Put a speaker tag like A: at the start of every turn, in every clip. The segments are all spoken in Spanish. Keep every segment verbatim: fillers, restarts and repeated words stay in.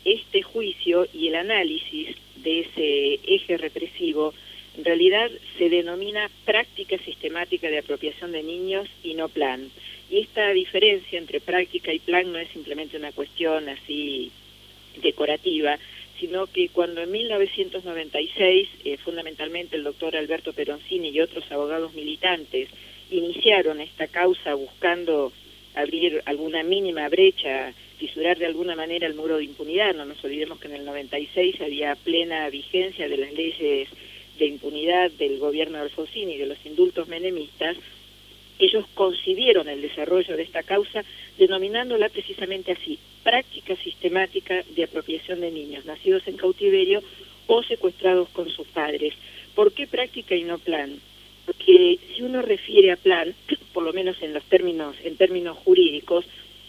A: este juicio y el análisis de ese eje represivo en realidad se denomina práctica sistemática de apropiación de niños y no plan. Y esta diferencia entre práctica y plan no es simplemente una cuestión así decorativa, sino que cuando en mil novecientos noventa y seis, eh, fundamentalmente el doctor Alberto Peroncini y otros abogados militantes iniciaron esta causa buscando abrir alguna mínima brecha, fisurar de alguna manera el muro de impunidad. No nos olvidemos que en el noventa y seis había plena vigencia de las leyes de impunidad del gobierno de Alfonsín y de los indultos menemistas. Ellos concibieron el desarrollo de esta causa denominándola precisamente así: práctica sistemática de apropiación de niños nacidos en cautiverio o secuestrados con sus padres. ¿Por qué práctica y no plan? Porque si uno refiere a plan, por lo menos en los términos, en términos jurídicos,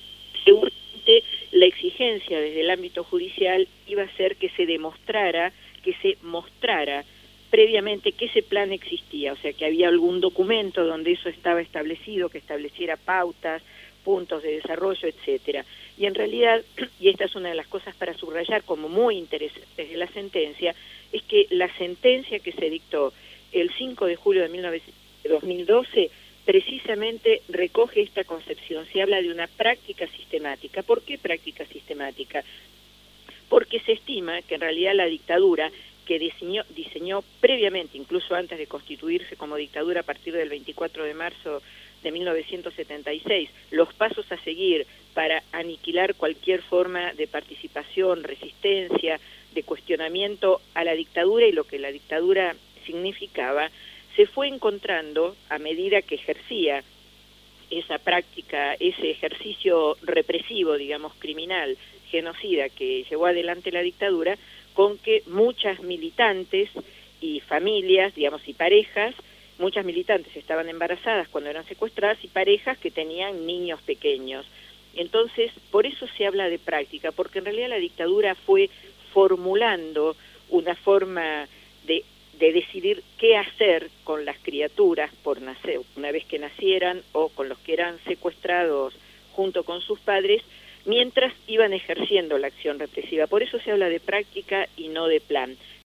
A: seguramente la exigencia desde el ámbito judicial iba a ser que se demostrara, que se mostrara previamente que ese plan existía, o sea, que había algún documento donde eso estaba establecido, que estableciera pautas, puntos de desarrollo, etcétera. Y en realidad, y esta es una de las cosas para subrayar como muy interesantes de la sentencia, es que la sentencia que se dictó el cinco de julio de dos mil doce precisamente recoge esta concepción. Se habla de una práctica sistemática. ¿Por qué práctica sistemática? Porque se estima que en realidad la dictadura que diseñó, diseñó previamente, incluso antes de constituirse como dictadura a partir del veinticuatro de marzo de mil novecientos setenta y seis, los pasos a seguir para aniquilar cualquier forma de participación, resistencia, de cuestionamiento a la dictadura y lo que la dictadura significaba, se fue encontrando a medida que ejercía esa práctica, ese ejercicio represivo, digamos, criminal, genocida que llevó adelante la dictadura, con que muchas militantes y familias, digamos, y parejas, muchas militantes estaban embarazadas cuando eran secuestradas y parejas que tenían niños pequeños. Entonces, por eso se habla de práctica, porque en realidad la dictadura fue formulando una forma de de decidir qué hacer con las criaturas por nacer, una vez que nacieran, o con los que eran secuestrados junto con sus padres, mientras iban ejerciendo la acción represiva. Por eso se habla de práctica y no de plan.